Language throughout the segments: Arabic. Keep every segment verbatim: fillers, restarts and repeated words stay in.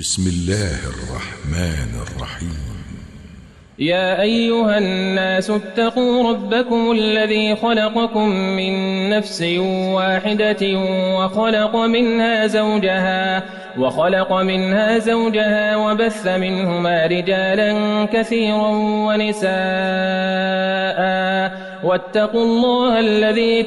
بسم الله الرحمن الرحيم. يا أيها الناس اتقوا ربكم الذي خلقكم من نفس واحدة وخلق منها زوجها وخلق منها زوجها وبث منهما رجالا كثيرا ونساء واتقوا الله الذي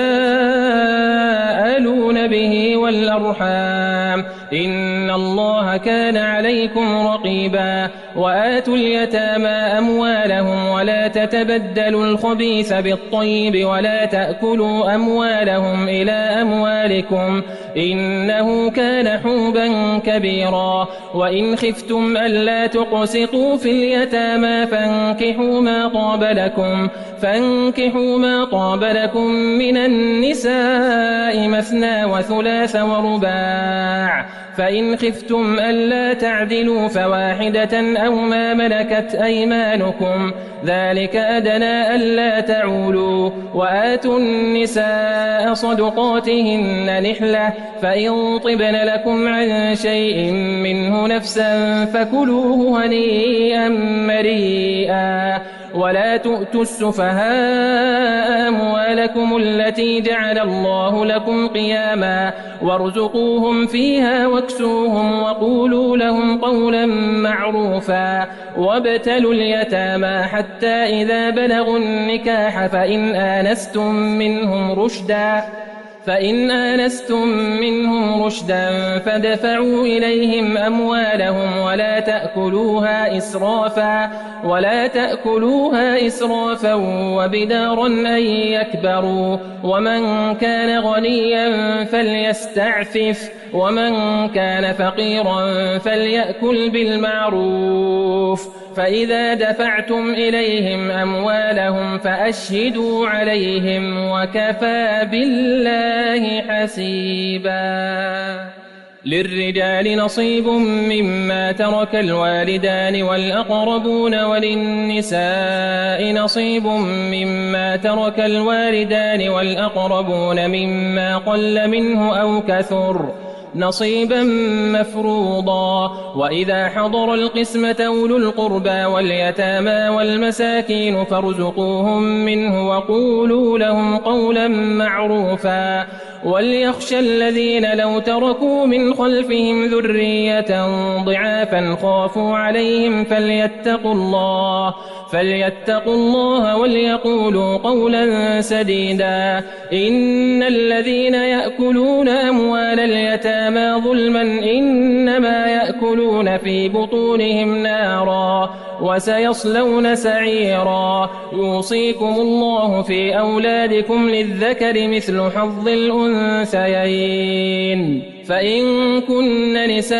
تساءلون به والأرحام إن الله كان عليكم رقيبا. وآتوا اليتامى أموالهم ولا تتبدلوا الخبيث بالطيب ولا تأكلوا أموالهم إلى أموالكم إنه كان حوبا كبيرا. وإن خفتم ألا تقسطوا في اليتامى فانكحوا ما طاب لكم فانكحوا ما طاب لكم من النساء مثنى وثلاث ورباع فإن خفتم ألا تعدلوا فواحدة أو ما ملكت أيمانكم ذلك أدنى ألا تعولوا. وآتوا النساء صدقاتهن نحلة فإن طبن لكم عن شيء منه نفسا فكلوه هنيئا مريئا. ولا تؤتوا السفهاء أموالكم التي جعل الله لكم قياما وارزقوهم فيها واكسوهم وقولوا لهم قولا معروفا. وابتلوا اليتامى حتى إذا بلغوا النكاح فإن آنستم منهم رشدا فإن آنستم منهم رشدا فادفعوا إليهم أموالهم ولا تأكلوها إسرافا ولا تأكلوها إسرافا وبدارا أن يكبروا. ومن كان غنيا فليستعفف ومن كان فقيرا فليأكل بالمعروف. فإذا دفعتم إليهم أموالهم فأشهدوا عليهم وكفى بالله حسيبا. للرجال نصيب مما ترك الوالدان والأقربون وللنساء نصيب مما ترك الوالدان والأقربون مما قل منه أو كثر نصيبا مفروضا. وإذا حضر القسمة أولو القربى واليتامى والمساكين فارزقوهم منه وقولوا لهم قولا معروفا. وليخشى الذين لو تركوا من خلفهم ذرية ضعافا خافوا عليهم فليتقوا الله فليتقوا الله وليقولوا قولا سديدا. إن الذين يأكلون أموال اليتامى ظلما إنما يأكلون في بطونهم نارا وسيصلون سعيرا. يوصيكم الله في أولادكم للذكر مثل حظ الأنثيين فإن كن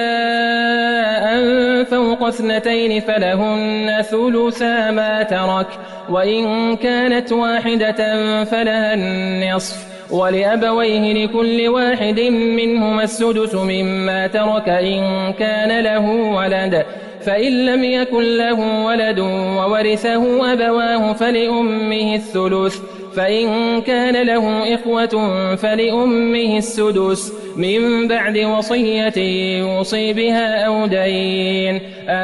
نساء فوق اثنتين فلهن ثلثا ما ترك وإن كانت واحدة فلها النصف ولأبويه لكل واحد منهما السدس مما ترك إن كان له ولد فإن لم يكن له ولد وورثه أبواه فلأمه الثلث فإن كان له إخوة فلأمه السدس من بعد وصية يوصي بها أو دين.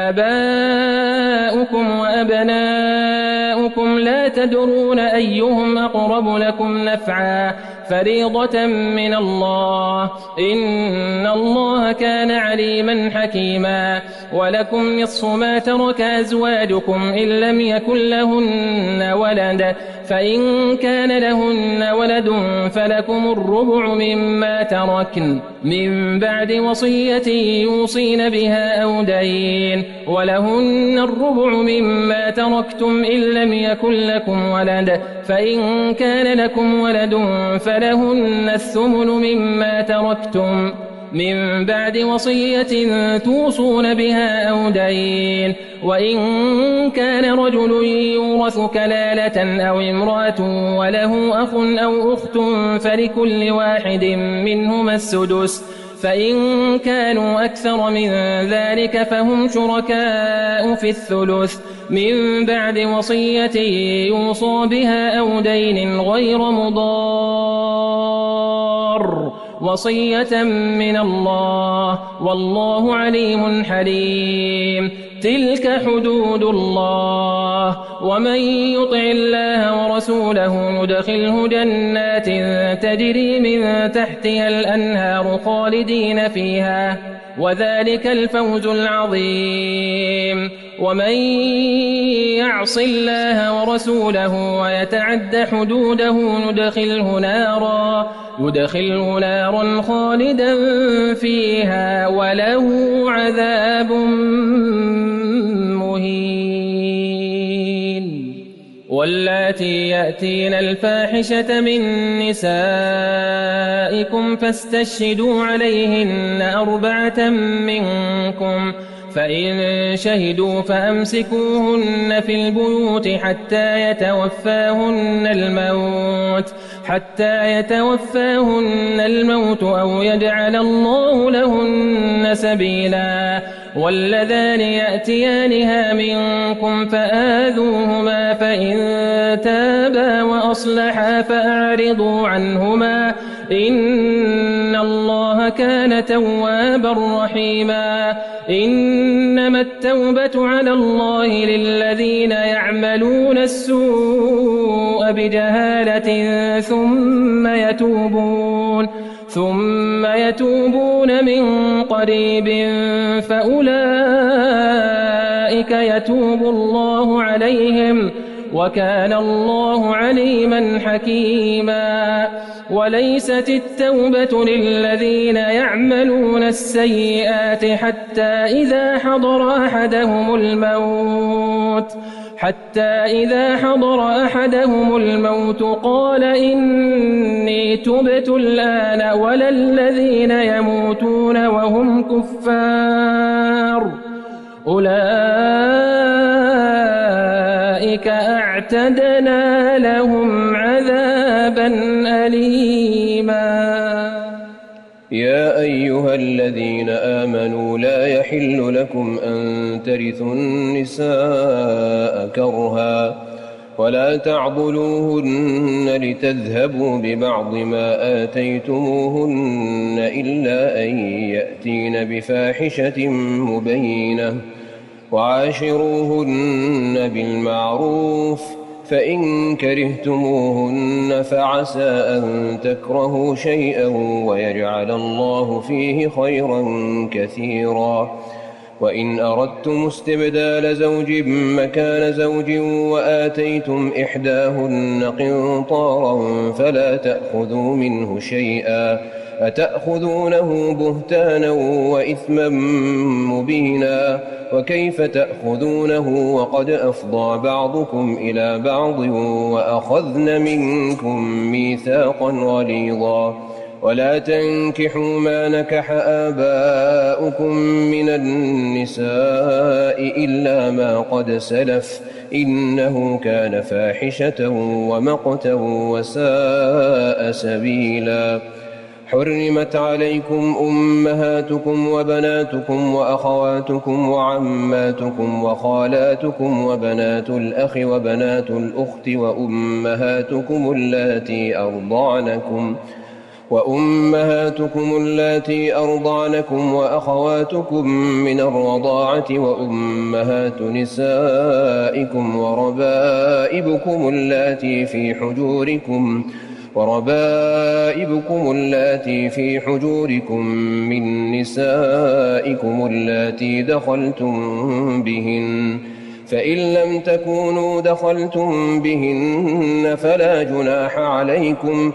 آباؤكم وأبناؤكم لا تدرون أيهم أقرب لكم نفعا فريضة من الله إن الله كان عليما حكيما. ولكم نصف ما ترك أزواجكم إن لم يكن لهن ولد فإن كان لهن ولد فلكم الربع مما تركن من بعد وصية يوصين بها أو دين. ولهن الربع مما تركتم إن لم يكن لكم ولد فإن كان لكم ولد فلهن الثمن مما تركتم من بعد وصية توصون بها أو دين. وإن كان رجل يورث كلالة أو امرأة وله أخ أو أخت فلكل واحد منهما السدس فإن كانوا أكثر من ذلك فهم شركاء في الثلث من بعد وصية يوصى بها أو دين غير مضار وصية من الله والله عليم حليم. تلك حدود الله ومن يطع الله ورسوله ندخله جنات تجري من تحتها الأنهار خالدين فيها وذلك الفوز العظيم. ومن يعص الله ورسوله ويتعد حدوده ندخله نارا يدخله نارا خالدا فيها وله عذاب مهين. واللاتي يأتين الفاحشة من نسائكم فاستشهدوا عليهن أربعة منكم فإن شهدوا فأمسكوهن في البيوت حتى يتوفاهن الموت حتى يتوفاهن الموت أو يجعل الله لهن سبيلا. واللذان يأتيانها منكم فآذوهما فإن تابا وأصلحا فأعرضوا عنهما إن الله كان توابا رحيما. إنما التوبة على الله للذين يعملون السوء بجهالة ثم يتوبون ثم يتوبون من قريب فأولئك يتوب الله عليهم وكان الله عليما حكيما. وليست التوبة للذين يعملون السيئات حتى إذا حضر أحدهم الموت حتى إذا حضر أحدهم الموت قال إني تبت الآن ولا الذين يموتون وهم كفار أولئك أعتدنا لهم عذابا أليما. يا أيها الذين آمنوا لا يحل لكم أن ترثوا النساء كرها ولا تعضلوهن لتذهبوا ببعض ما آتيتموهن إلا أن يأتين بفاحشة مبينة وعاشروهن بالمعروف فإن كرهتموهن فعسى أن تكرهوا شيئا ويجعل الله فيه خيرا كثيرا. وإن أردتم استبدال زوج مكان زوج وآتيتم إحداهن قنطارا فلا تأخذوا منه شيئا أتأخذونه بهتانا وإثما مبينا. وكيف تأخذونه وقد أفضى بعضكم إلى بعض وأخذن منكم ميثاقا غليظا. ولا تنكحوا ما نكح آباؤكم من النساء إلا ما قد سلف إنه كان فاحشة ومقتا وساء سبيلا. حرمت عليكم أمهاتكم وبناتكم وأخواتكم وعماتكم وخالاتكم وبنات الأخ وبنات الأخت وأمهاتكم اللاتي أرضعنكم وأمهاتكم اللاتي أرضعنكم وأخواتكم من الرضاعة وأمهات نسائكم وربائبكم اللاتي في حجوركم وربائبكم اللاتي في حجوركم من نسائكم اللاتي دخلتم بهن فإن لم تكونوا دخلتم بهن فلا جناح عليكم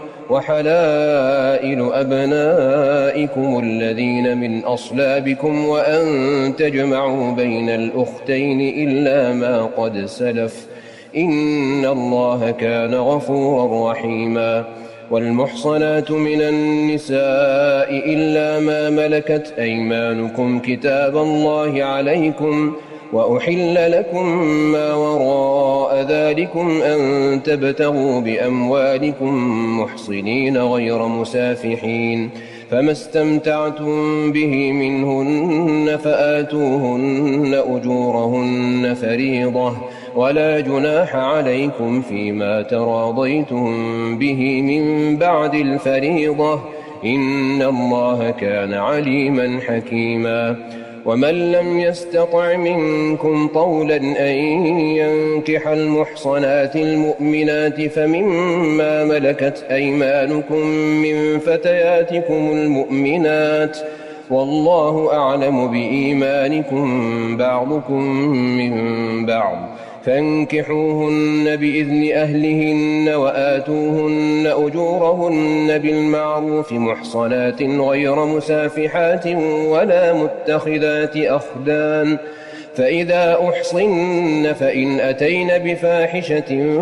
وحلائل أبنائكم الذين من أصلابكم وأن تجمعوا بين الأختين إلا ما قد سلف إن الله كان غفورا رحيما. والمحصنات من النساء إلا ما ملكت أيمانكم كتاب الله عليكم وأحل لكم ما وراء ذلكم أن تبتغوا بأموالكم محصنين غير مسافحين فما استمتعتم به منهن فآتوهن أجورهن فريضة ولا جناح عليكم فيما تراضيتم به من بعد الفريضة إن الله كان عليما حكيما. ومن لم يستطع منكم طولا أن ينكح المحصنات المؤمنات فمما ملكت أيمانكم من فتياتكم المؤمنات، والله أعلم بإيمانكم بعضكم من بعض، فانكحوهن بإذن أهلهن وآتوهن أجورهن بالمعروف محصنات غير مسافحات ولا متخذات أخدان، فإذا أحصن فإن أتين بفاحشة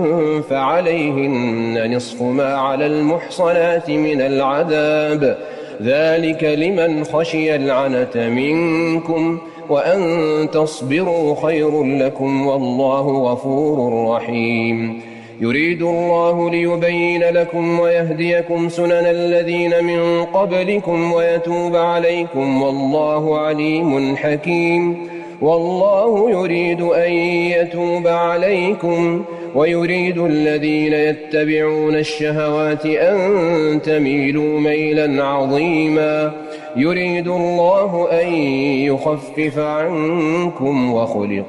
فعليهن نصف ما على المحصنات من العذاب، ذلك لمن خشي العنة منكم، وأن تصبروا خير لكم، والله غفور رحيم. يريد الله ليبين لكم ويهديكم سنن الذين من قبلكم ويتوب عليكم، والله عليم حكيم. والله يريد أن يتوب عليكم ويريد الذين يتبعون الشهوات أن تميلوا ميلا عظيما. يريد الله أن يخفف عنكم وخلق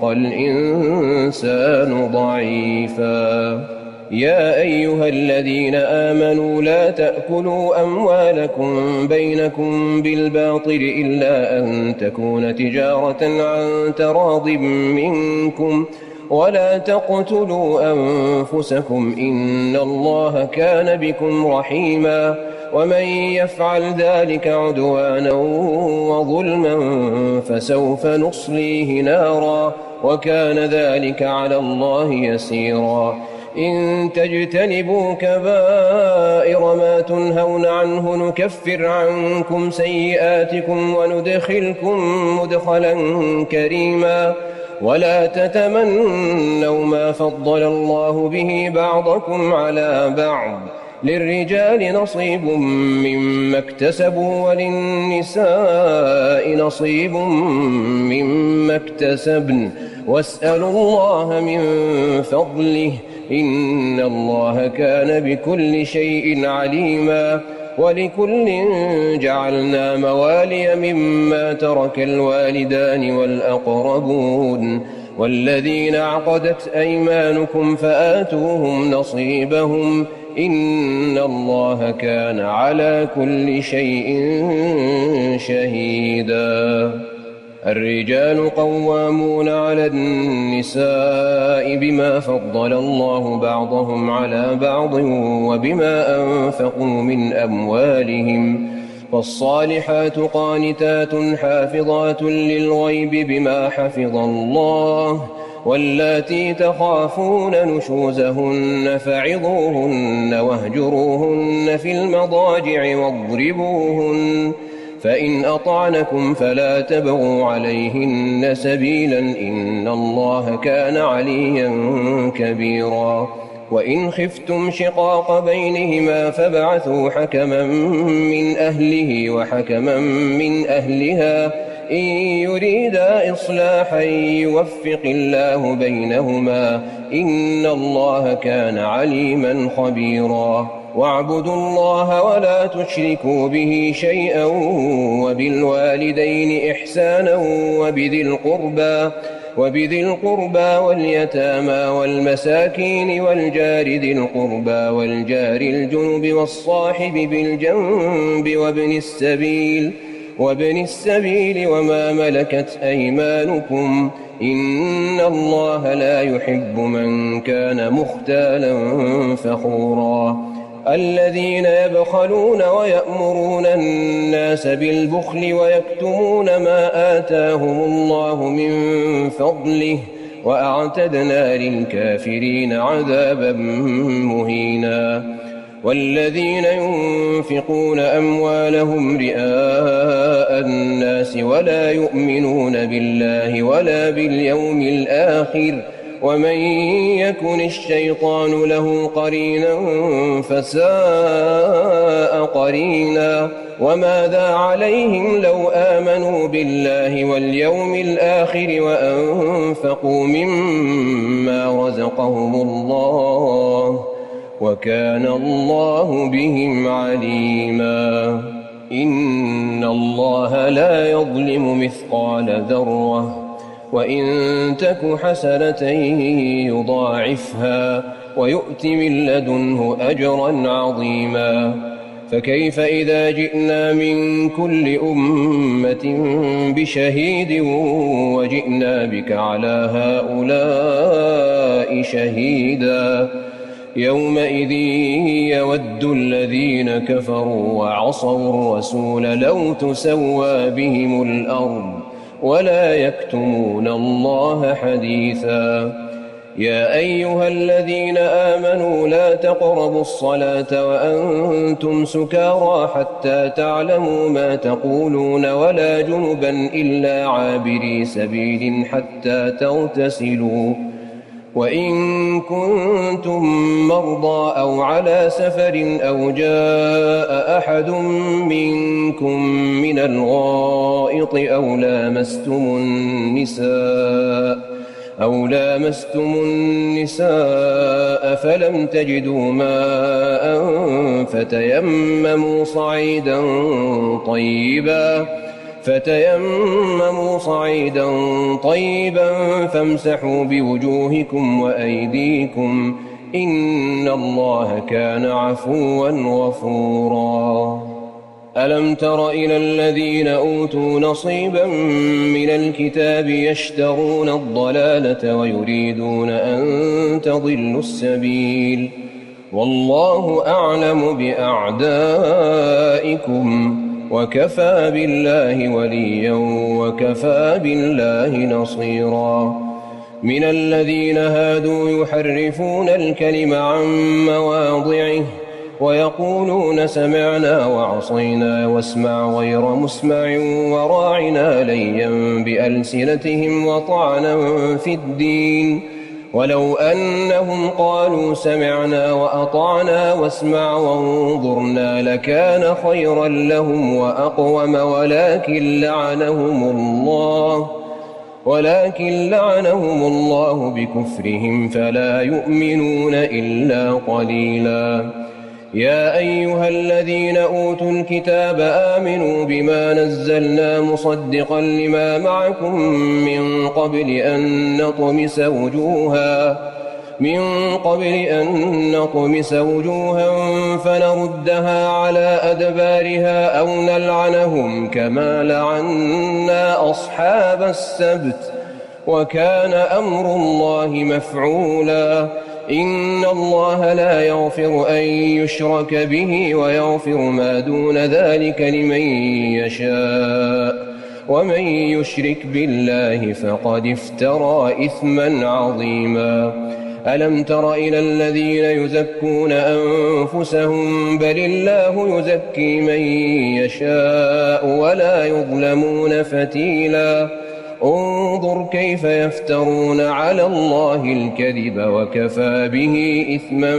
الإنسان ضعيفا. يا أيها الذين آمنوا لا تأكلوا أموالكم بينكم بالباطل إلا أن تكون تجارة عن تراض منكم، ولا تقتلوا أنفسكم إن الله كان بكم رحيما. ومن يفعل ذلك عدوانا وظلما فسوف نصليه نارا، وكان ذلك على الله يسيرا. إن تجتنبوا كبائر ما تنهون عنه نكفر عنكم سيئاتكم وندخلكم مدخلا كريما. ولا تتمنوا ما فضل الله به بعضكم على بعض، للرجال نصيب مما اكتسبوا وللنساء نصيب مما اكتسبن، واسألوا الله من فضله إن الله كان بكل شيء عليما. ولكل جعلنا موالي مما ترك الوالدان والأقربون والذين عقدت أيمانكم فآتوهم نصيبهم إن الله كان على كل شيء شهيدا. الرجال قوامون على النساء بما فضل الله بعضهم على بعض وبما أنفقوا من أموالهم، فالصالحات قانتات حافظات للغيب بما حفظ الله، واللاتي تخافون نشوزهن فعظوهن واهجروهن في المضاجع واضربوهن، فإن أطعنكم فلا تبغوا عليهن سبيلا إن الله كان عليا كبيرا. وإن خفتم شقاق بينهما فابعثوا حكما من أهله وحكما من أهلها إن يريدا إصلاحا يوفق الله بينهما إن الله كان عليما خبيرا. واعبدوا الله ولا تشركوا به شيئا وبالوالدين إحسانا وبذي القربى وبذي القربى واليتامى والمساكين والجار ذي القربى والجار الجنب والصاحب بالجنب وابن السبيل وابن السبيل وما ملكت أيمانكم إن الله لا يحب من كان مختالا فخورا. الذين يبخلون ويأمرون الناس بالبخل ويكتمون ما آتاهم الله من فضله وأعتدنا للكافرين عذابا مهينا. والذين ينفقون أموالهم رئاء الناس ولا يؤمنون بالله ولا باليوم الآخر ومن يكن الشيطان له قرينا فساء قرينا. وماذا عليهم لو آمنوا بالله واليوم الآخر وأنفقوا مما رزقهم الله وكان الله بهم عليما. إن الله لا يظلم مثقال ذرة وإن تك حسنة يضاعفها ويؤت من لدنه أجرا عظيما فكيف إذا جئنا من كل أمة بشهيد وجئنا بك على هؤلاء شهيدا يومئذ يود الذين كفروا وعصوا الرسول لو تسوى بهم الأرض ولا يكتمون الله حديثا يا أيها الذين آمنوا لا تقربوا الصلاة وأنتم سكارى حتى تعلموا ما تقولون ولا جنبا إلا عابري سبيل حتى تغتسلوا وإن كنتم مرضى أو على سفر أو جاء أحد منكم من الغائط أو لامستم النساء أو لامستم النساء فلم تجدوا ماء فتيمموا صعيدا طيبا فتيمموا صعيدا طيبا فامسحوا بوجوهكم وأيديكم إن الله كان عفوا غفورا ألم تر إلى الذين أوتوا نصيبا من الكتاب يشترون الضلالة ويريدون أن تضلوا السبيل والله أعلم بأعدائكم وكفى بالله وليا وكفى بالله نصيرا من الذين هادوا يحرفون الكلم عن مواضعه ويقولون سمعنا وعصينا واسمع غير مسمع وراعنا ليا بألسنتهم وطعنا في الدين ولو أنهم قالوا سمعنا وأطعنا واسمع وانظرنا لكان خيرا لهم وأقوم ولكن لعنهم الله ولكن لعنهم الله بكفرهم فلا يؤمنون إلا قليلا يا أيها الذين أوتوا الكتاب آمنوا بما نزلنا مصدقا لما معكم من قبل أن نطمس وجوها من قبل أن نطمس وجوها فنردها على أدبارها أو نلعنهم كما لعنا أصحاب السبت وكان أمر الله مفعولا إن الله لا يغفر أن يشرك به ويغفر ما دون ذلك لمن يشاء ومن يشرك بالله فقد افترى إثما عظيما ألم تر إلى الذين يزكون أنفسهم بل الله يزكي من يشاء ولا يظلمون فتيلا انظر كيف يفترون على الله الكذب وكفى به إثما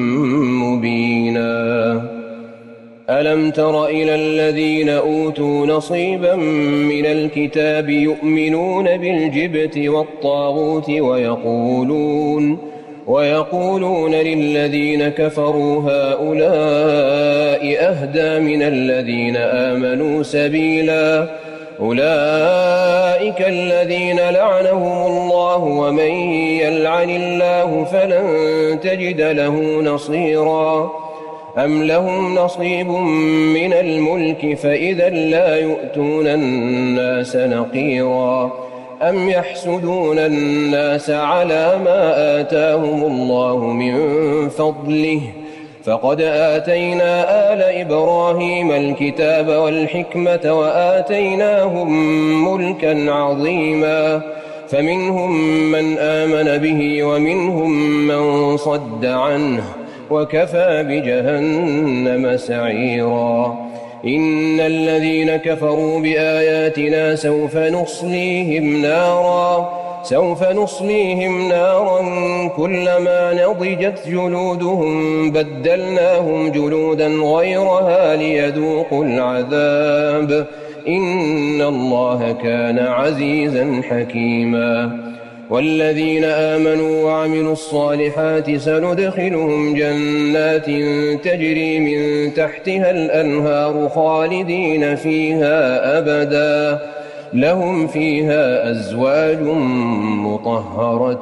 مبينا ألم تر إلى الذين أوتوا نصيبا من الكتاب يؤمنون بالجبت والطاغوت ويقولون ويقولون للذين كفروا هؤلاء أهدى من الذين آمنوا سبيلا أولئك الذين لعنهم الله ومن يلعن الله فلن تجد له نصيرا أم لهم نصيب من الملك فإذا لا يؤتون الناس نقيرا أم يحسدون الناس على ما آتاهم الله من فضله فقد آتينا آل إبراهيم الكتاب والحكمة وآتيناهم ملكا عظيما فمنهم من آمن به ومنهم من صد عنه وكفى بجهنم سعيرا إن الذين كفروا بآياتنا سوف نصليهم نارا سوف نصليهم نارا كلما نضجت جلودهم بدلناهم جلودا غيرها ليذوقوا العذاب إن الله كان عزيزا حكيما والذين آمنوا وعملوا الصالحات سندخلهم جنات تجري من تحتها الأنهار خالدين فيها أبدا لهم فيها أزواج مطهرة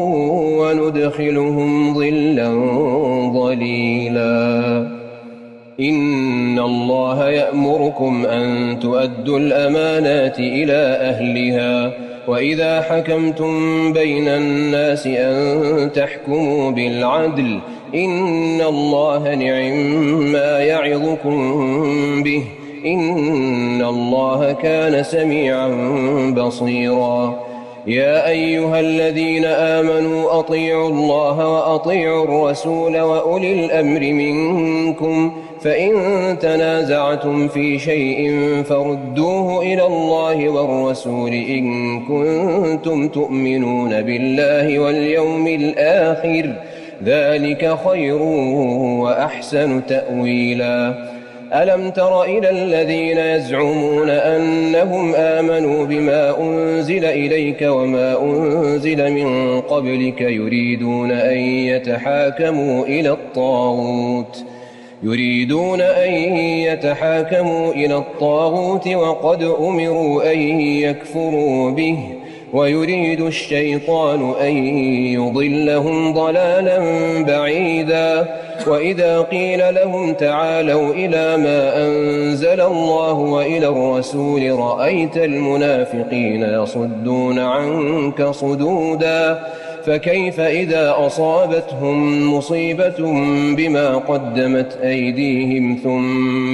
وندخلهم ظلا ظليلا. إن الله يأمركم أن تؤدوا الأمانات إلى أهلها وإذا حكمتم بين الناس أن تحكموا بالعدل إن الله نعم ما يعظكم به إن الله كان سميعا بصيرا. يا أيها الذين آمنوا أطيعوا الله وأطيعوا الرسول وأولي الأمر منكم فإن تنازعتم في شيء فردوه إلى الله والرسول إن كنتم تؤمنون بالله واليوم الآخر ذلك خير وأحسن تأويلا. ألم تر إلى الذين يزعمون أنهم آمنوا بما أنزل إليك وما أنزل من قبلك يريدون أن يتحاكموا إلى الطاغوت يريدون أن يتحاكموا إلى الطاغوت وقد أمروا أن يكفروا به ويريد الشيطان أن يضلهم ضلالا بعيدا. وإذا قيل لهم تعالوا إلى ما أنزل الله وإلى الرسول رأيت المنافقين يصدون عنك صدودا. فكيف إذا أصابتهم مصيبة بما قدمت أيديهم ثم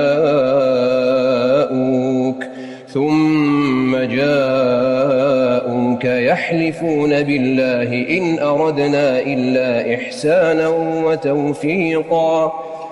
جاءوك ثم جاءوك يحلفون بالله إن أردنا إلا إحسانا وتوفيقا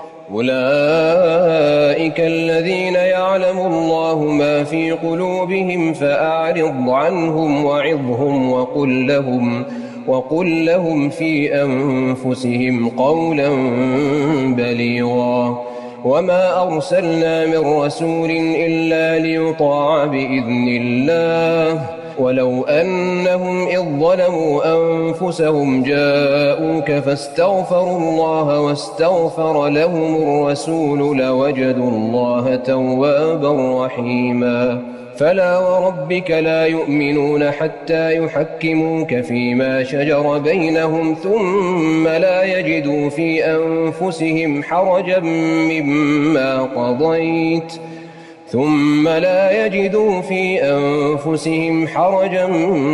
أولئك الذين يعلم الله ما في قلوبهم فأعرض عنهم وعظهم وقل لهم وقل لهم في أنفسهم قولا بليغا. وما أرسلنا من رسول إلا ليطاع بإذن الله ولو أنهم إذ ظلموا أنفسهم جاءوك فاستغفروا الله واستغفر لهم الرسول لوجدوا الله توابا رحيما. فلا وربك لا يؤمنون حتى يحكموك فيما شجر بينهم ثم لا يجدوا في أنفسهم حرجا مما قضيت ثم لا يجدوا في أنفسهم حرجا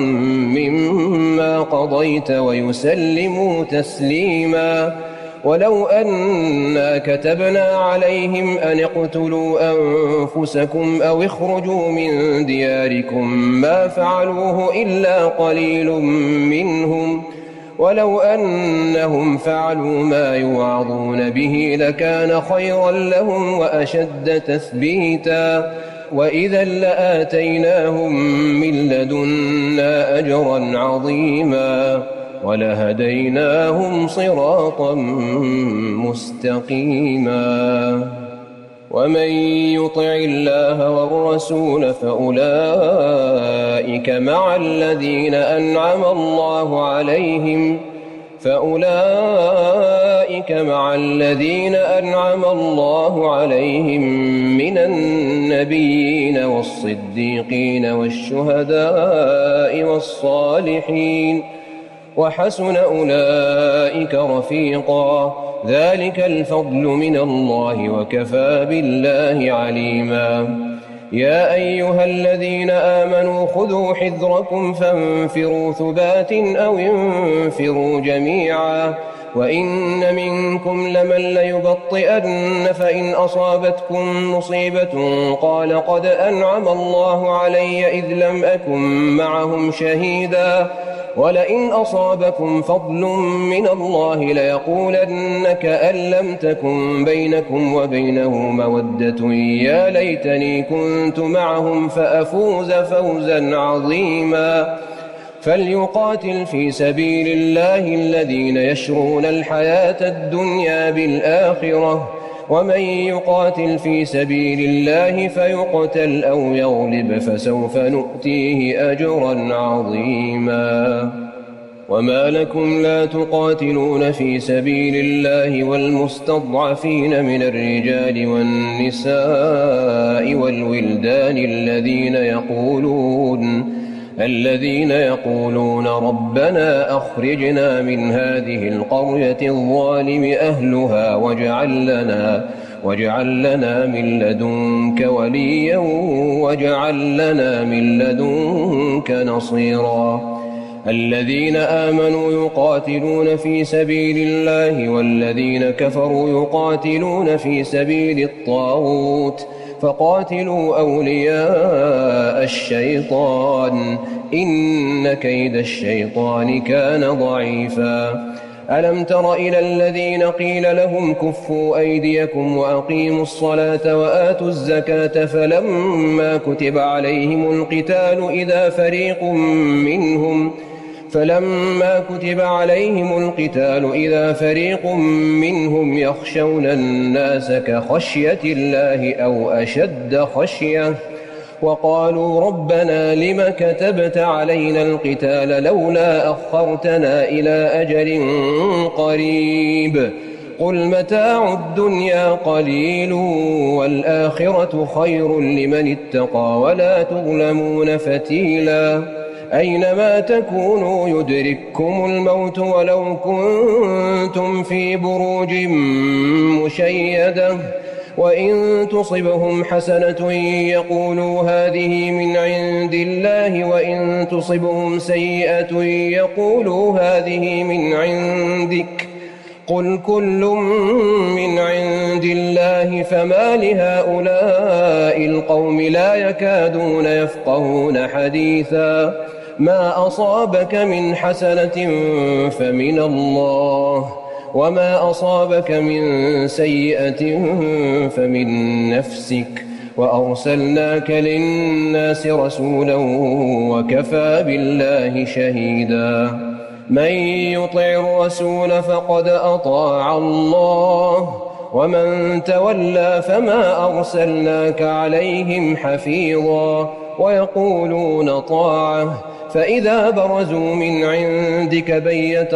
مما قضيت ويسلموا تسليما. ولو أنا كتبنا عليهم أن اقتلوا أنفسكم أو اخرجوا من دياركم ما فعلوه إلا قليل منهم ولو أنهم فعلوا ما يوعظون به لكان خيرا لهم وأشد تثبيتا. وإذا لآتيناهم من لدنا أجرا عظيما ولهديناهم صراطا مستقيما. ومن يطع الله والرسول فأولئك مع الذين أنعم الله عليهم فأولئك مع الذين أنعم الله عليهم من النبيين والصديقين والشهداء والصالحين وحسن أولئك رفيقا. ذلك الفضل من الله وكفى بالله عليما. يا أيها الذين آمنوا خذوا حذركم فانفروا ثبات أو انفروا جميعا وإن منكم لمن ليبطئن فإن أصابتكم مصيبة قال قد أنعم الله علي إذ لم أكن معهم شهيدا ولئن أصابكم فضل من الله ليقولن كأن لم تكن بينكم وبينه مودة يا ليتني كنت معهم فأفوز فوزا عظيما. فليقاتل في سبيل الله الذين يشرون الحياة الدنيا بالآخرة ومن يقاتل في سبيل الله فيقتل أو يغلب فسوف نؤتيه أجرا عظيما. وما لكم لا تقاتلون في سبيل الله والمستضعفين من الرجال والنساء والولدان الذين يقولون الذين يقولون ربنا أخرجنا من هذه القرية الظالم أهلها واجعل لنا واجعل لنا من لدنك وليا واجعل لنا من لدنك نصيرا. الذين آمنوا يقاتلون في سبيل الله والذين كفروا يقاتلون في سبيل الطاغوت فقاتلوا أولياء الشيطان إن كيد الشيطان كان ضعيفا. ألم تر إلى الذين قيل لهم كفوا أيديكم وأقيموا الصلاة وآتوا الزكاة فلما كتب عليهم القتال إذا فريق منهم فلما كتب عليهم القتال إذا فريق منهم يخشون الناس كخشية الله أو أشد خشية وقالوا ربنا لم كتبت علينا القتال لولا أخرتنا إلى أجل قريب قل متاع الدنيا قليل والآخرة خير لمن اتقى ولا تظلمون فتيلا. أينما تكونوا يدرككم الموت ولو كنتم في بروج مشيدة وإن تصبهم حسنة يقولوا هذه من عند الله وإن تصبهم سيئة يقولوا هذه من عندك قل كل من عند الله فما لهؤلاء القوم لا يكادون يفقهون حديثا. ما أصابك من حسنة فمن الله وما أصابك من سيئة فمن نفسك وأرسلناك للناس رسولا وكفى بالله شهيدا. من يطع الرسول فقد أطاع الله ومن تولى فما أرسلناك عليهم حفيظا ويقولون طاعة فإذا برزوا من عندك بيت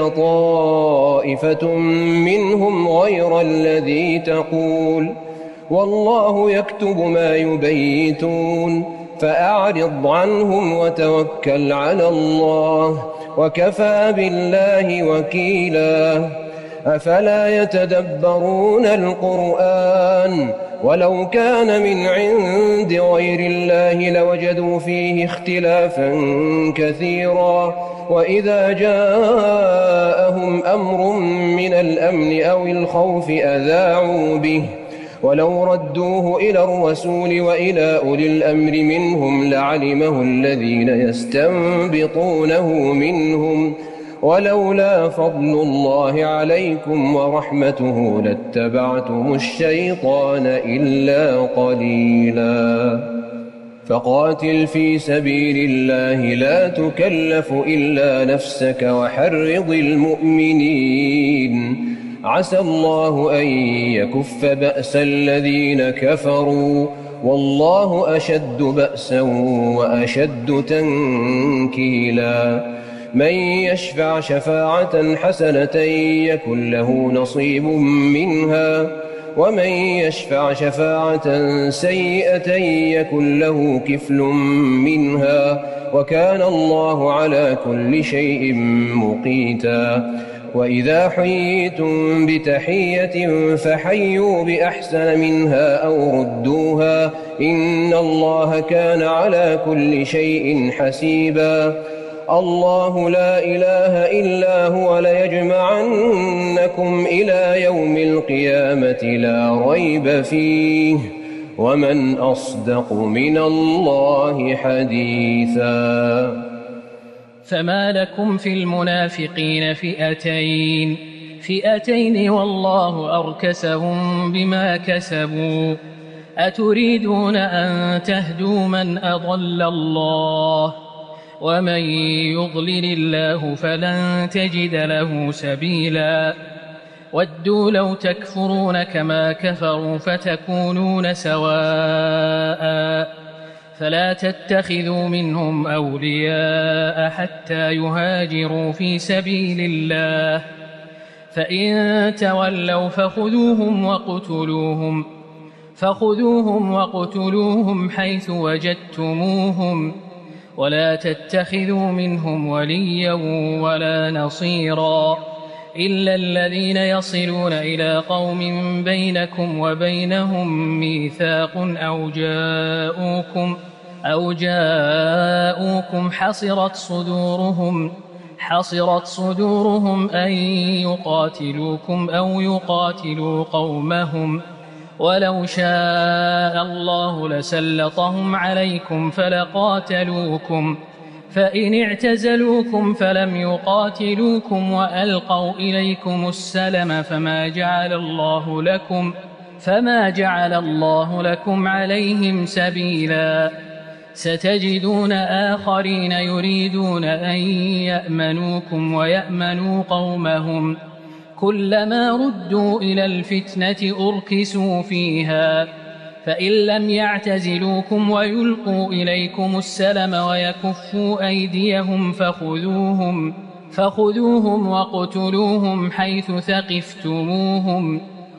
طائفة منهم غير الذي تقول والله يكتب ما يبيتون فأعرض عنهم وتوكل على الله وكفى بالله وكيلا. أفلا يتدبرون القرآن ولو كان من عند غير الله لوجدوا فيه اختلافا كثيرا وإذا جاءهم أمر من الأمن أو الخوف أذاعوا به ولو ردوه إلى الرسول وإلى أولي الأمر منهم لعلمه الذين يستنبطونه منهم ولولا فضل الله عليكم ورحمته لاتبعتم الشيطان إلا قليلا. فقاتل في سبيل الله لا تكلف إلا نفسك وحرض المؤمنين عسى الله أن يكف بأس الذين كفروا والله أشد بأسا وأشد تنكيلا. من يشفع شفاعة حسنة يكن له نصيب منها ومن يشفع شفاعة سيئة يكن له كفل منها وكان الله على كل شيء مقيتا. وإذا حييتم بتحية فحيوا بأحسن منها أو ردوها إن الله كان على كل شيء حسيبا. الله لا إله إلا هو ليجمعنكم إلى يوم القيامة لا ريب فيه ومن أصدق من الله حديثا. فما لكم في المنافقين فئتين فئتين والله أركسهم بما كسبوا أتريدون أن تهدوا من أضل الله ومن يضلل الله فلن تجد له سبيلا ودوا لو تكفرون كما كفروا فتكونون سواء فلا تتخذوا منهم أولياء حتى يهاجروا في سبيل الله فإن تولوا فخذوهم وقتلوهم فخذوهم وقتلوهم حيث وجدتموهم ولا تتخذوا منهم وليا ولا نصيرا إلا الذين يصلون إلى قوم بينكم وبينهم ميثاق أو جاءوكم أو جاءوكم حصرت صدورهم حصرت صدورهم أن يقاتلوكم أو يقاتلوا قومهم ولو شاء الله لسلطهم عليكم فلقاتلوكم فإن اعتزلوكم فلم يقاتلوكم وألقوا إليكم السلم فما جعل الله لكم فما جعل الله لكم عليهم سبيلا ستجدون آخرين يريدون أن يأمنوكم ويأمنوا قومهم كلما ردوا إلى الفتنة أركسوا فيها فإن لم يعتزلوكم ويلقوا إليكم السلم ويكفوا أيديهم فخذوهم فخذوهم وقتلوهم حيث ثقفتموهم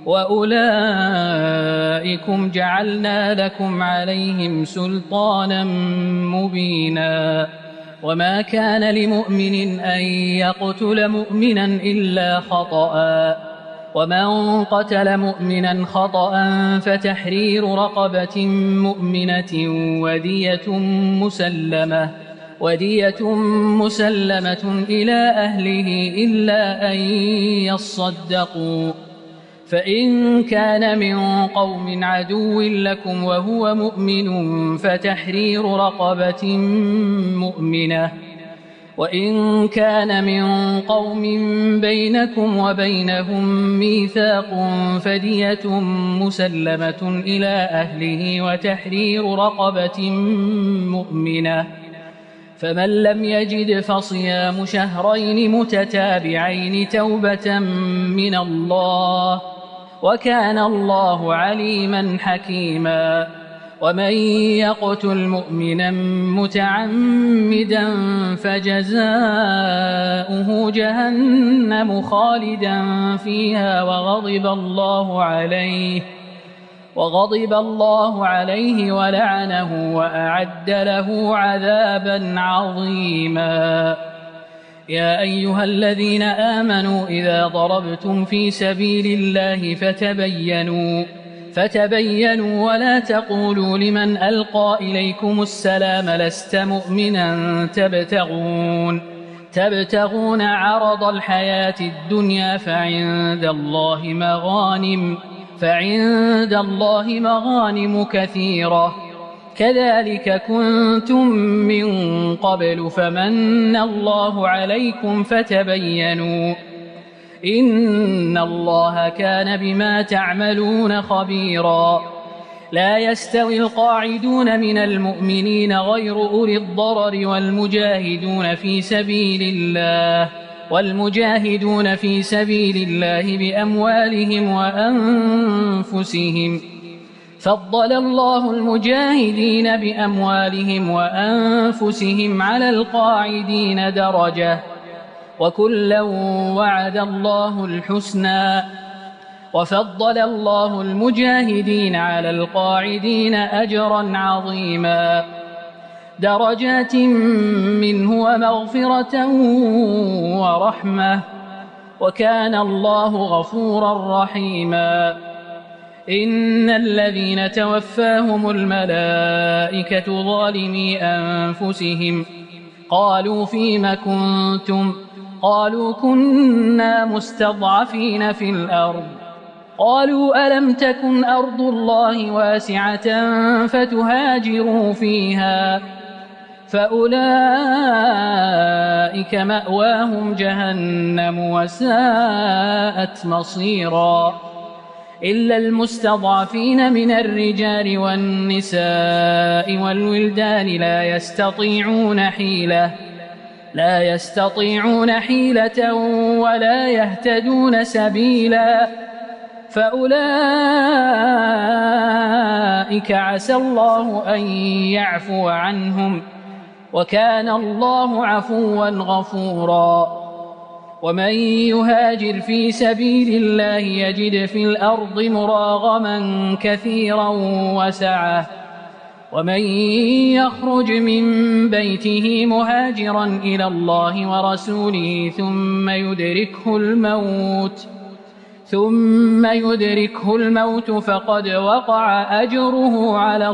وأولئكم جعلنا لكم عليهم سلطانا مبينا وما كان لمؤمن أن يقتل مؤمنا إلا خطأ ومن قتل مؤمنا خطأ فتحرير رقبة مؤمنة ودية مسلمة ودية مسلمة إلى أهله إلا أن يصدقوا فإن كان من قوم عدو لكم وهو مؤمن فتحرير رقبة مؤمنة وإن كان من قوم بينكم وبينهم ميثاق فدية مسلمة إلى أهله وتحرير رقبة مؤمنة فمن لم يجد فصيام شهرين متتابعين توبة من الله وكان الله عليما حكيما ومن يقتل مؤمنا متعمدا فجزاؤه جهنم خالدا فيها وغضب الله عليه وغضب الله عليه ولعنه وأعد له عذابا عظيما يا أيها الذين آمنوا إذا ضربتم في سبيل الله فتبينوا فتبينوا ولا تقولوا لمن ألقى إليكم السلام لست مؤمنا تبتغون تبتغون عرض الحياة الدنيا فعند الله مغانم فعند الله مغانم كثيرة كذلك كنتم من قبل فمن الله عليكم فتبينوا إن الله كان بما تعملون خبيرا لا يستوي القاعدون من المؤمنين غير أولي الضرر والمجاهدون في سبيل الله والمجاهدون في سبيل الله بأموالهم وأنفسهم فضل الله المجاهدين بأموالهم وأنفسهم على القاعدين درجة وكلا وعد الله الحسنى وفضل الله المجاهدين على القاعدين أجرا عظيما درجات منه ومغفرة ورحمة وكان الله غفورا رحيما إن الذين توفاهم الملائكة ظالمي أنفسهم قالوا فيم كنتم قالوا كنا مستضعفين في الأرض قالوا ألم تكن أرض الله واسعة فتهاجروا فيها فأولئك مأواهم جهنم وساءت مصيرا إلا المستضعفين من الرجال والنساء والولدان لا يستطيعون حيلة لا يستطيعون حيلة ولا يهتدون سبيلا فأولئك عسى الله أن يعفو عنهم وكان الله عفوا غفورا ومن يهاجر في سبيل الله يجد في الأرض مراغما كثيرا وسعة ومن يخرج من بيته مهاجرا إلى الله ورسوله ثم يدركه الموت ثم يدركه الموت فقد وقع أجره على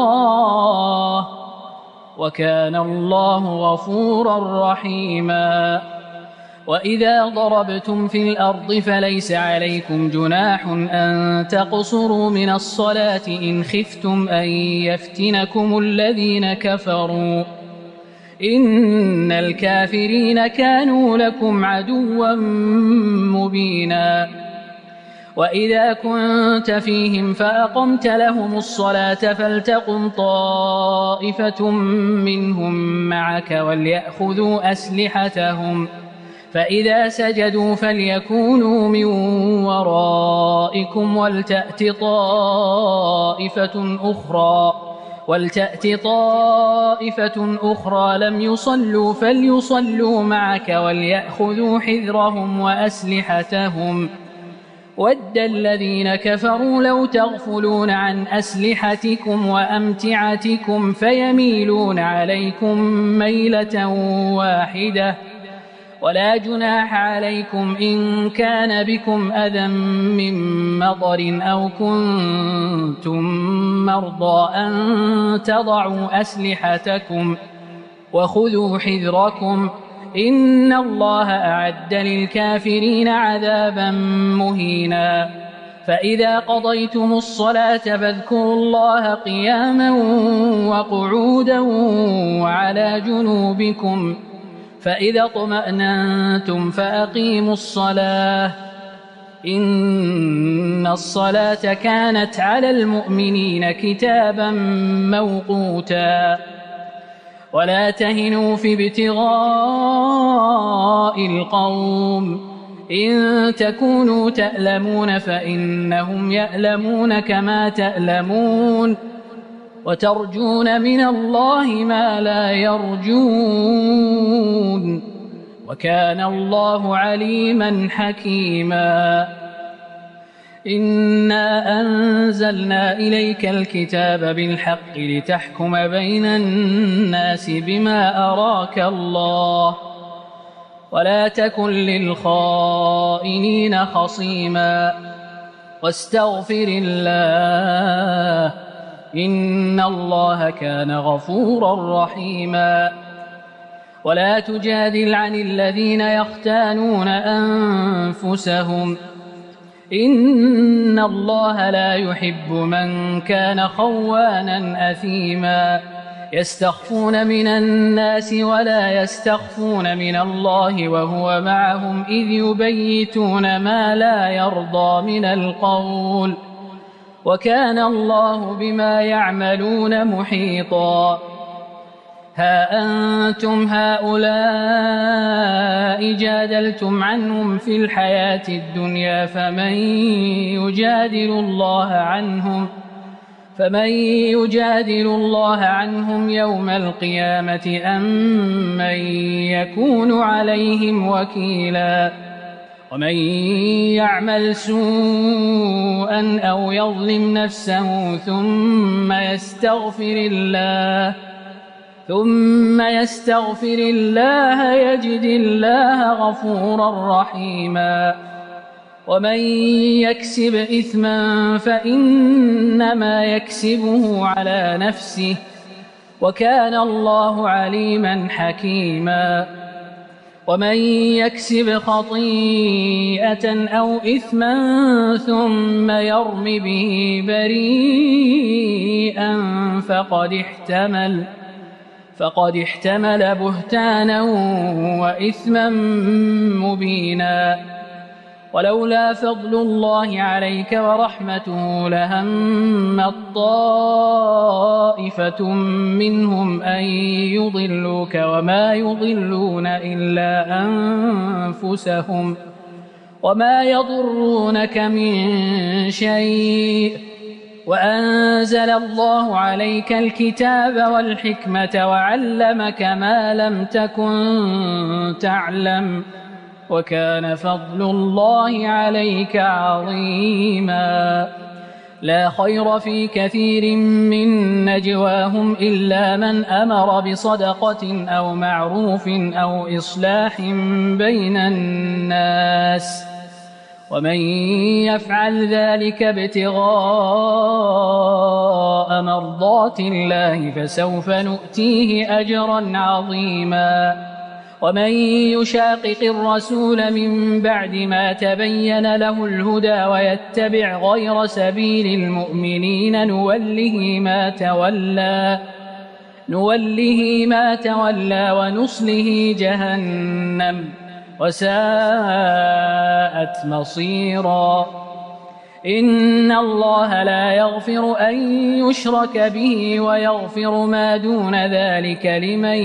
الله وكان الله غفورا رحيما وإذا ضربتم في الأرض فليس عليكم جناح أن تقصروا من الصلاة إن خفتم أن يفتنكم الذين كفروا إن الكافرين كانوا لكم عدوا مبينا وإذا كنت فيهم فأقمت لهم الصلاة فلتقم طائفة منهم معك وليأخذوا أسلحتهم فإذا سجدوا فليكونوا من ورائكم ولتأت طائفة أخرى ولتأت طائفة أخرى لم يصلوا فليصلوا معك وليأخذوا حذرهم وأسلحتهم ود الذين كفروا لو تغفلون عن أسلحتكم وأمتعتكم فيميلون عليكم ميلة واحدة ولا جناح عليكم إن كان بكم أذى من مطر أو كنتم مرضى أن تضعوا أسلحتكم وخذوا حذركم إن الله أعد للكافرين عذابا مهينا فإذا قضيتم الصلاة فاذكروا الله قياما وقعودا وعلى جنوبكم فإذا اطمأننتم فأقيموا الصلاة إن الصلاة كانت على المؤمنين كتابا موقوتا ولا تهنوا في ابتغاء القوم إن تكونوا تألمون فإنهم يألمون كما تألمون وترجون من الله ما لا يرجون وكان الله عليما حكيما إنا أنزلنا إليك الكتاب بالحق لتحكم بين الناس بما أراك الله ولا تكن للخائنين خصيما واستغفر الله إن الله كان غفورا رحيما ولا تجادل عن الذين يختانون أنفسهم إن الله لا يحب من كان خوانا أثيما يستخفون من الناس ولا يستخفون من الله وهو معهم إذ يبيتون ما لا يرضى من القول وكان الله بما يعملون محيطا ها أنتم هؤلاء جادلتم عنهم في الحياة الدنيا فمن يجادل الله عنهم فمن يجادل الله عنهم يوم القيامة أم من يكون عليهم وكيلا ومن يعمل سوءا أو يظلم نفسه ثم يستغفر الله ثم يستغفر الله يجد الله غفورا رحيما ومن يكسب إثما فإنما يكسبه على نفسه وكان الله عليما حكيما ومن يكسب خطيئة أو إثما ثم يرم به بريئا فقد احتمل فقد احتمل بهتانا وإثما مبينا ولولا فضل الله عليك ورحمته لهمت طائفة منهم أن يضلوك وما يضلون إلا أنفسهم وما يضرونك من شيء وأنزل الله عليك الكتاب والحكمة وعلمك ما لم تكن تعلم وكان فضل الله عليك عظيما. لا خير في كثير من نجواهم إلا من أمر بصدقة أو معروف أو إصلاح بين الناس ومن يفعل ذلك ابتغاء مرضات الله فسوف نؤتيه أجرا عظيما. ومن يشاقق الرسول من بعد ما تبين له الهدى ويتبع غير سبيل المؤمنين نوله ما تولى نوله ما تولى ونصله جهنم وساءت مصيرا. إن الله لا يغفر أن يشرك به ويغفر ما دون ذلك لمن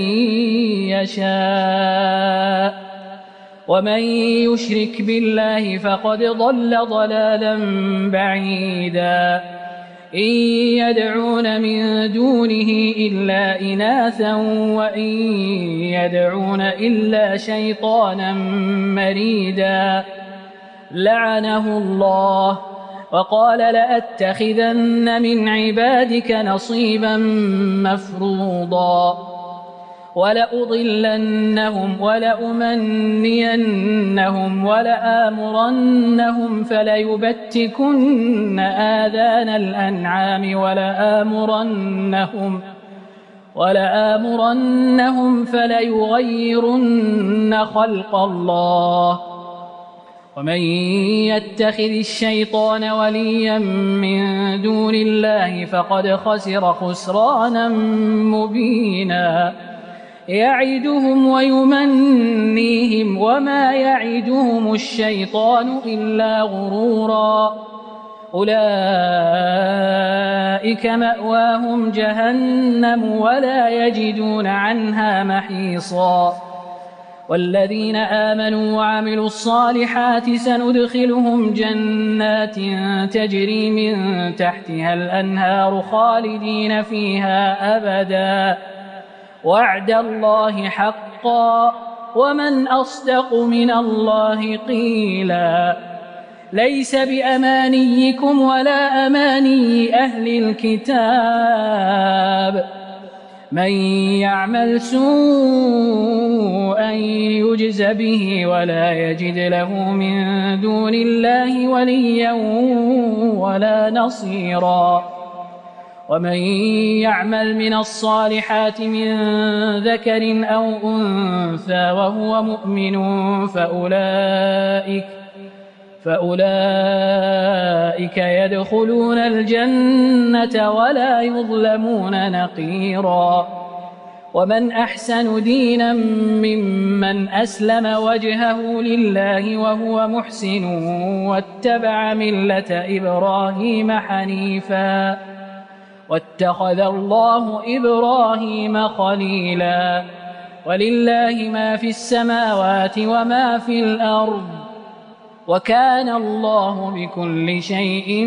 يشاء ومن يشرك بالله فقد ضل ضلالا بعيدا. إن يدعون من دونه إلا إناثا وإن يدعون إلا شيطانا مريدا لعنه الله وقال لأتخذن من عبادك نصيبا مفروضا ولأضلنهم ولأمنينهم ولآمرنهم فليبتكن آذان الأنعام ولآمرنهم ولآمرنهم فليغيرن خلق الله ومن يتخذ الشيطان وليا من دون الله فقد خسر خسرانا مبينا. يعدهم ويمنيهم وما يعدهم الشيطان إلا غرورا. أولئك مأواهم جهنم ولا يجدون عنها محيصا. والذين آمنوا وعملوا الصالحات سندخلهم جنات تجري من تحتها الأنهار خالدين فيها أبدا وعد الله حقا ومن أصدق من الله قيلا. ليس بأمانيكم ولا أماني أهل الكتاب من يعمل سوءا يجز به ولا يجد له من دون الله وليا ولا نصيرا. ومن يعمل من الصالحات من ذكر أو أنثى وهو مؤمن فأولئك فأولئك يدخلون الجنة ولا يظلمون نقيرا. ومن أحسن دينا ممن أسلم وجهه لله وهو محسن واتبع ملة إبراهيم حنيفا واتخذ الله إبراهيم خليلا. ولله ما في السماوات وما في الأرض وكان الله بكل شيء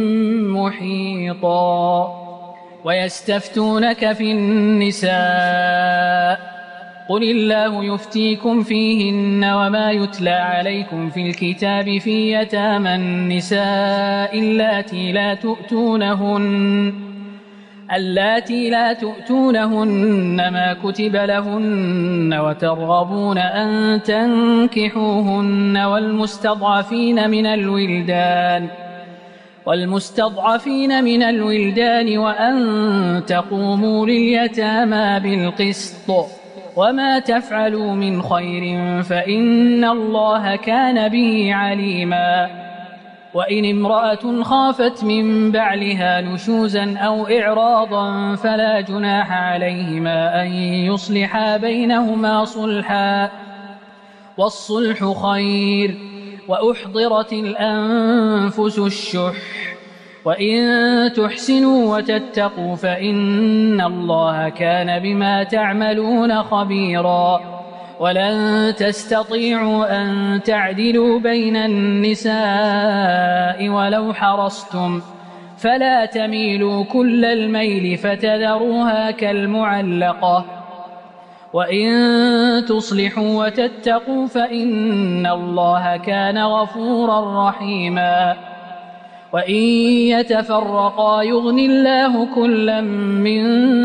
محيطا. ويستفتونك في النساء قل الله يفتيكم فيهن وما يتلى عليكم في الكتاب في يتامى النساء اللاتي لا تؤتونهن اللاتي لا تؤتونهن ما كتب لهن وترغبون أن تنكحوهن والمستضعفين من الولدان والمستضعفين من الولدان وأن تقوموا لليتامى بالقسط وما تفعلوا من خير فإن الله كان به عليما. وإن امرأة خافت من بعلها نشوزا أو إعراضا فلا جناح عليهما أن يصلحا بينهما صلحا والصلح خير وأحضرت الأنفس الشح وإن تحسنوا وتتقوا فإن الله كان بما تعملون خبيرا ولن تستطيعوا أن تعدلوا بين النساء ولو حرصتم فلا تميلوا كل الميل فتذروها كالمعلقة وإن تصلحوا وتتقوا فإن الله كان غفورا رحيما وإن يتفرقا يغني الله كلا من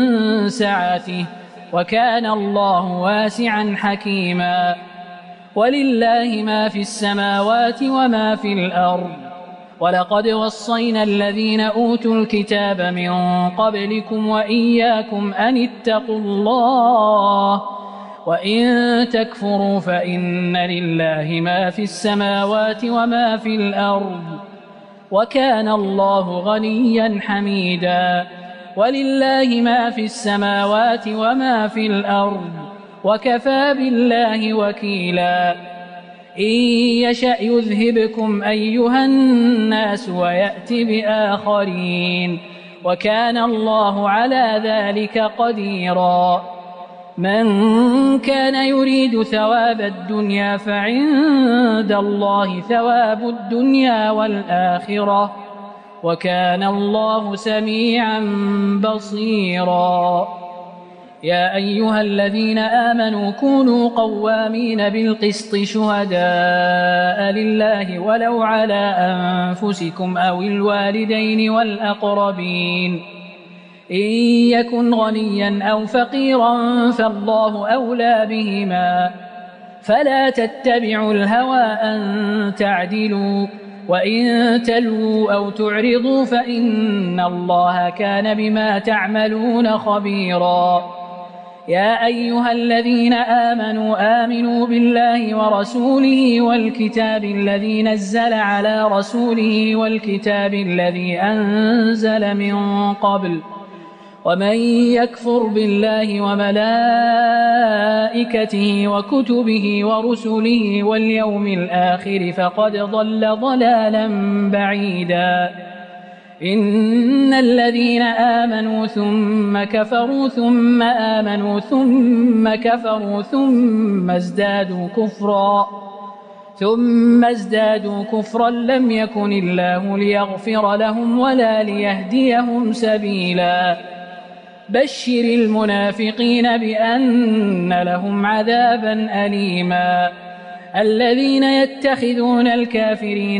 سعته وكان الله واسعا حكيما ولله ما في السماوات وما في الأرض ولقد وصينا الذين أوتوا الكتاب من قبلكم وإياكم أن اتقوا الله وإن تكفروا فإن لله ما في السماوات وما في الأرض وكان الله غنيا حميدا ولله ما في السماوات وما في الأرض وكفى بالله وكيلا إن يشأ يذهبكم أيها الناس ويأت بآخرين وكان الله على ذلك قديرا من كان يريد ثواب الدنيا فعند الله ثواب الدنيا والآخرة وكان الله سميعا بصيرا يا أيها الذين آمنوا كونوا قوامين بالقسط شهداء لله ولو على أنفسكم أو الوالدين والأقربين إن يكن غنيا أو فقيرا فالله أولى بهما فلا تتبعوا الهوى أن تعدلوا وإن تلووا أو تعرضوا فإن الله كان بما تعملون خبيرا يا أيها الذين آمنوا آمنوا بالله ورسوله والكتاب الذي نزل على رسوله والكتاب الذي أنزل من قبل ومن يكفر بالله وملائكته وكتبه ورسله واليوم الآخر فقد ضل ضلالا بعيدا إن الذين آمنوا ثم كفروا ثم آمنوا ثم كفروا ثم ازدادوا كفرا ثم ازدادوا كفرا لم يكن الله ليغفر لهم ولا ليهديهم سبيلا بشر المنافقين بأن لهم عذابا أليما الذين يتخذون الكافرين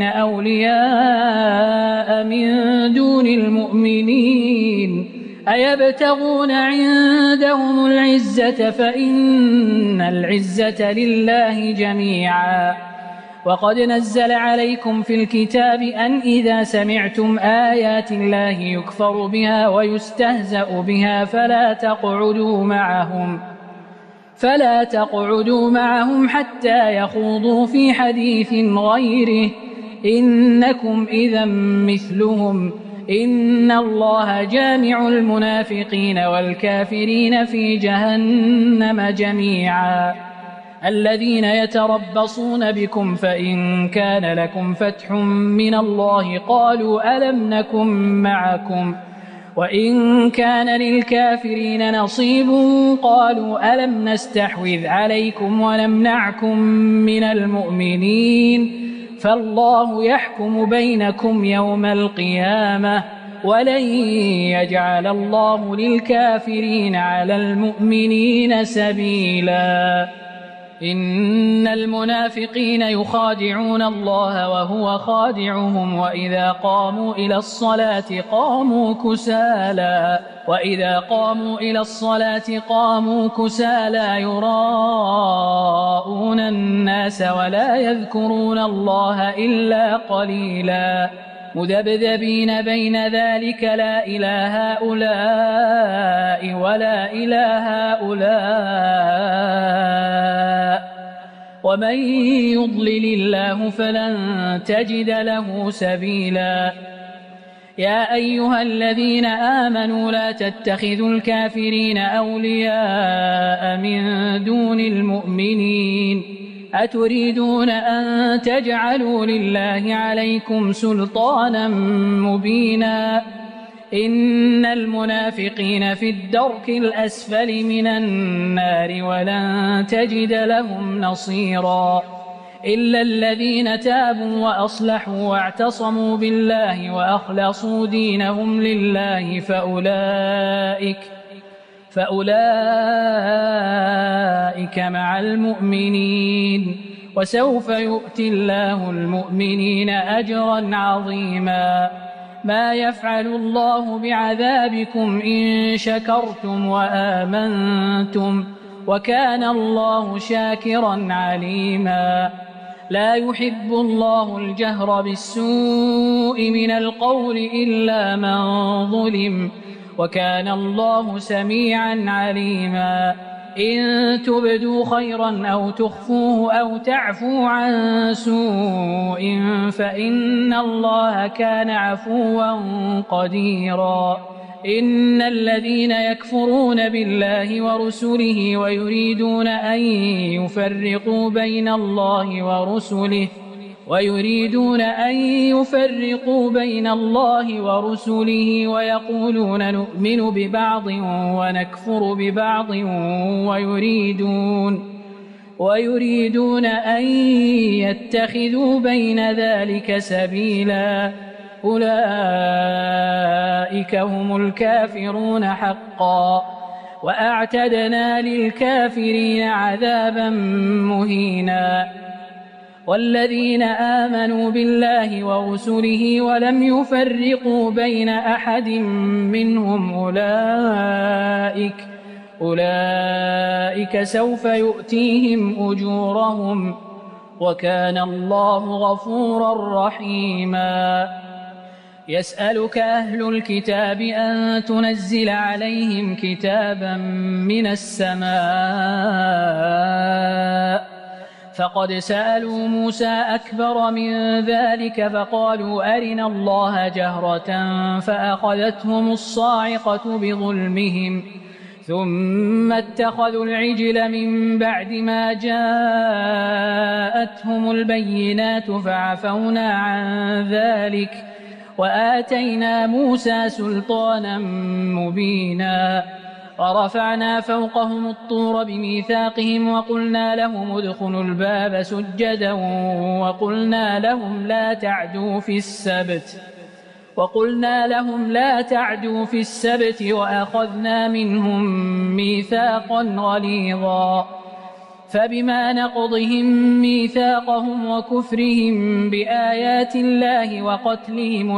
أولياء من دون المؤمنين أيبتغون عندهم العزة فإن العزة لله جميعا وقد نزل عليكم في الكتاب أن إذا سمعتم آيات الله يكفر بها ويستهزأ بها فلا تقعدوا معهم فلا تقعدوا معهم حتى يخوضوا في حديث غيره إنكم إذا مثلهم إن الله جامع المنافقين والكافرين في جهنم جميعا الذين يتربصون بكم فإن كان لكم فتح من الله قالوا ألم نكن معكم وإن كان للكافرين نصيب قالوا ألم نستحوذ عليكم ونمنعكم من المؤمنين فالله يحكم بينكم يوم القيامة ولن يجعل الله للكافرين على المؤمنين سبيلا إن المنافقين يخادعون الله وهو خادعهم وإذا قاموا إلى الصلاة قاموا كسالى وإذا قاموا إلى الصلاة قاموا كسالى يراءون الناس ولا يذكرون الله إلا قليلا مذبذبين بين ذلك لا إلى هؤلاء ولا إلى هؤلاء ومن يضلل الله فلن تجد له سبيلا يا أيها الذين آمنوا لا تتخذوا الكافرين أولياء من دون المؤمنين أتريدون أن تجعلوا لله عليكم سلطانا مبينا إن المنافقين في الدرك الأسفل من النار ولن تجد لهم نصيرا إلا الذين تابوا وأصلحوا واعتصموا بالله وأخلصوا دينهم لله فأولئك فأولئك مع المؤمنين وسوف يؤتي الله المؤمنين أجرا عظيما ما يفعل الله بعذابكم إن شكرتم وآمنتم وكان الله شاكرا عليما لا يحب الله الجهر بالسوء من القول إلا من ظلم وكان الله سميعا عليما إن تبدوا خيرا أو تخفوه أو تعفوا عن سوء فإن الله كان عفوا قديرا إن الذين يكفرون بالله ورسله ويريدون أن يفرقوا بين الله ورسله ويريدون أن يفرقوا بين الله ورسله ويقولون نؤمن ببعض ونكفر ببعض ويريدون ويريدون أن يتخذوا بين ذلك سبيلا أولئك هم الكافرون حقا وأعتدنا للكافرين عذابا مهينا والذين آمنوا بالله ورسله ولم يفرقوا بين أحد منهم أولئك أولئك سوف يؤتيهم أجورهم وكان الله غفورا رحيما يسألك أهل الكتاب أن تنزل عليهم كتابا من السماء فقد سألوا موسى أكبر من ذلك فقالوا أرنا الله جهرة فأخذتهم الصاعقة بظلمهم ثم اتخذوا العجل من بعد ما جاءتهم البينات فعفونا عن ذلك وآتينا موسى سلطانا مبينا ورفعنا فوقهم الطور بميثاقهم وقلنا لهم ادخلوا الباب سجدا وقلنا لهم لا تعدوا في السبت وقلنا لهم لا تعدوا في السبت وأخذنا منهم ميثاقا غليظا فبما نقضهم ميثاقهم وكفرهم بآيات الله وقتلهم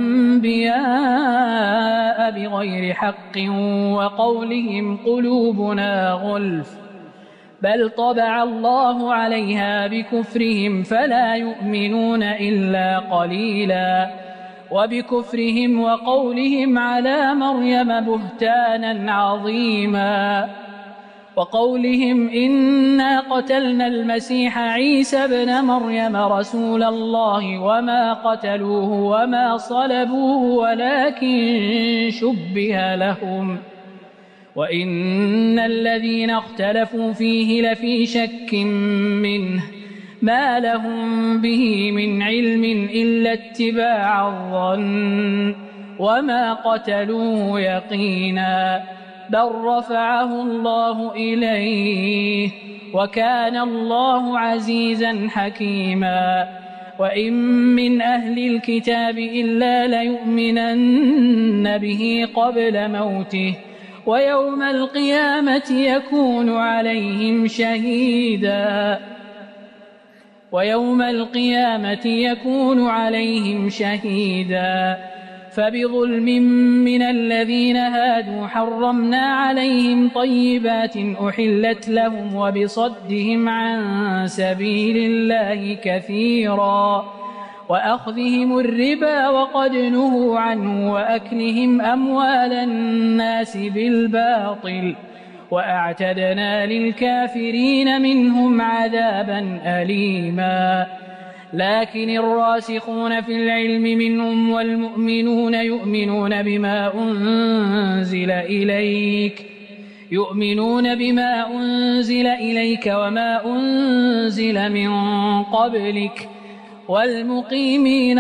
الأنبياء بغير حق وقولهم قلوبنا غلف بل طبع الله عليها بكفرهم فلا يؤمنون إلا قليلا وبكفرهم وقولهم على مريم بهتانا عظيما وقولهم إنا قتلنا المسيح عيسى ابن مريم رسول الله وما قتلوه وما صلبوه ولكن شبه لهم وإن الذين اختلفوا فيه لفي شك منه ما لهم به من علم إلا اتباع الظن وما قتلوه يقينا بل رفعه الله إليه وكان الله عزيزا حكيما وإن من أهل الكتاب إلا ليؤمنن به قبل موته ويوم القيامة يكون عليهم شهيدا ويوم القيامة يكون عليهم شهيدا فبظلم من الذين هادوا حرمنا عليهم طيبات أحلت لهم وبصدهم عن سبيل الله كثيرا وأخذهم الربا وقد نهوا عنه وأكلهم أموال الناس بالباطل وأعتدنا للكافرين منهم عذابا أليما لكن الراسخون في العلم منهم والمؤمنون يؤمنون بما أنزل إليك يؤمنون بما أنزل إليك وما أنزل من قبلك والمقيمين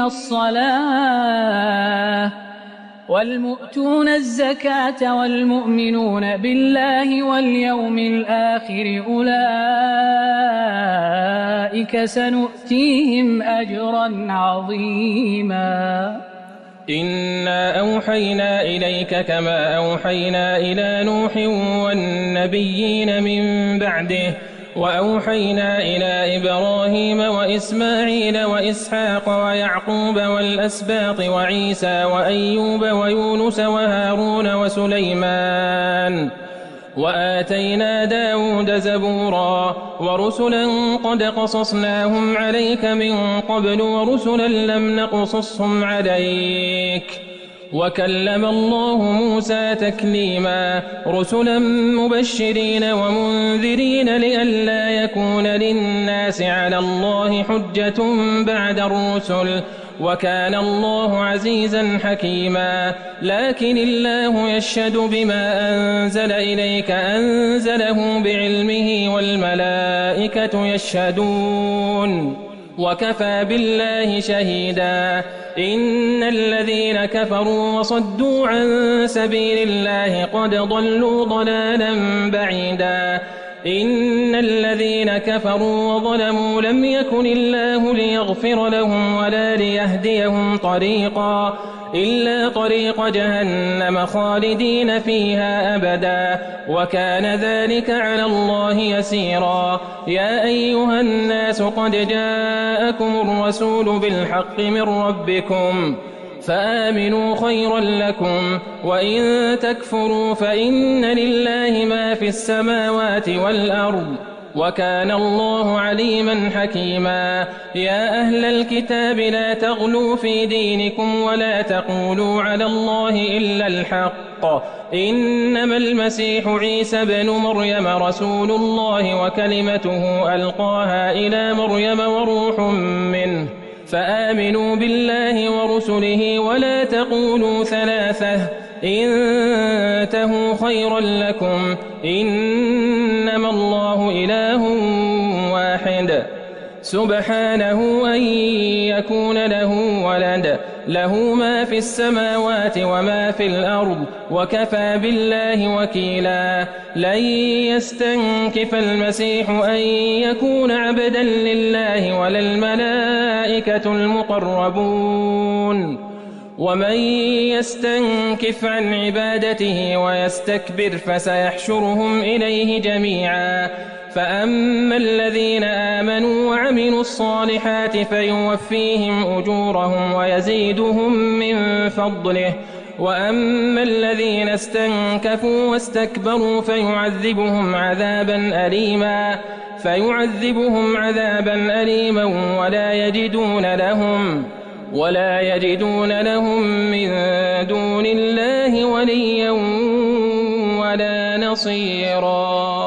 الصلاة والمؤتون الزكاة والمؤمنون بالله واليوم الآخر أولئك سنؤتيهم أجرا عظيما. إنا أوحينا إليك كما أوحينا إلى نوح والنبيين من بعده وأوحينا إلى إبراهيم وإسماعيل وإسحاق ويعقوب والأسباط وعيسى وأيوب ويونس وهارون وسليمان وآتينا داود زبورا ورسلا قد قصصناهم عليك من قبل ورسلا لم نقصصهم عليك وكلم الله موسى تكليما رسلا مبشرين ومنذرين لئلا يكون للناس على الله حجة بعد الرسل وكان الله عزيزا حكيما. لكن الله يشهد بما أنزل إليك أنزله بعلمه والملائكة يشهدون وكفى بالله شهيدا. إن الذين كفروا وصدوا عن سبيل الله قد ضلوا ضلالا بعيدا. إن الذين كفروا وظلموا لم يكن الله ليغفر لهم ولا ليهديهم طريقا إلا طريق جهنم خالدين فيها أبدا وكان ذلك على الله يسيرا. يا أيها الناس قد جاءكم الرسول بالحق من ربكم فآمنوا خيرا لكم وإن تكفروا فإن لله ما في السماوات والأرض وكان الله عليما حكيما. يا أهل الكتاب لا تغلوا في دينكم ولا تقولوا على الله إلا الحق إنما المسيح عيسى بن مريم رسول الله وكلمته ألقاها إلى مريم وروح منه فآمنوا بالله ورسله ولا تقولوا ثلاثة انتهوا خيرا لكم إنما الله إله واحد سبحانه أن يكون له ولد له ما في السماوات وما في الأرض وكفى بالله وكيلا. لن يستنكف المسيح أن يكون عبدا لله ولا الملائكة المقربون ومن يستنكف عن عبادته ويستكبر فسيحشرهم إليه جميعا. فأما الذين آمنوا وعملوا الصالحات فيوفيهم أجورهم ويزيدهم من فضله وأما الذين استنكفوا واستكبروا فيعذبهم عذابا أليما فيعذبهم عذابا أليما ولا يجدون لهم ولا يجدون لهم من دون الله وليا ولا نصيرا.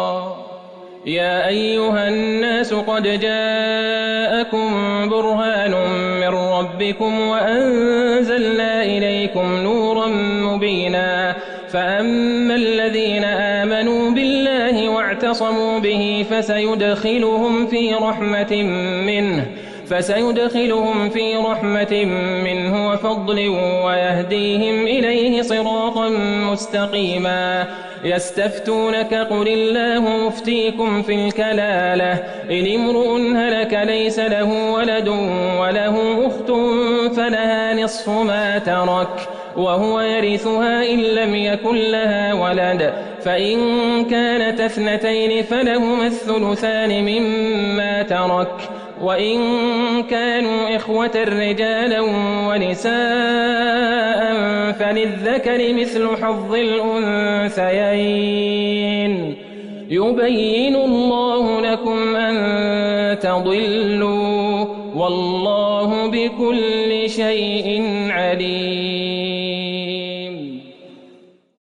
يا أيها الناس قد جاءكم برهان من ربكم وأنزلنا إليكم نورا مبينا. فأما الذين آمنوا بالله واعتصموا به فسيدخلهم في رحمة منه فسيدخلهم في رحمة منه وفضل ويهديهم إليه صراطا مستقيما. يستفتونك قل الله مفتيكم في الكلالة إن امرؤ هلك ليس له ولد وله أخت فلها نصف ما ترك وهو يرثها إن لم يكن لها ولد فإن كانت اثنتين فلهما الثلثان مما ترك وإن كانوا إخوة رجالا ونساء فللذكر مثل حظ الأنثيين يبين الله لكم أن تضلوا والله بكل شيء عليم.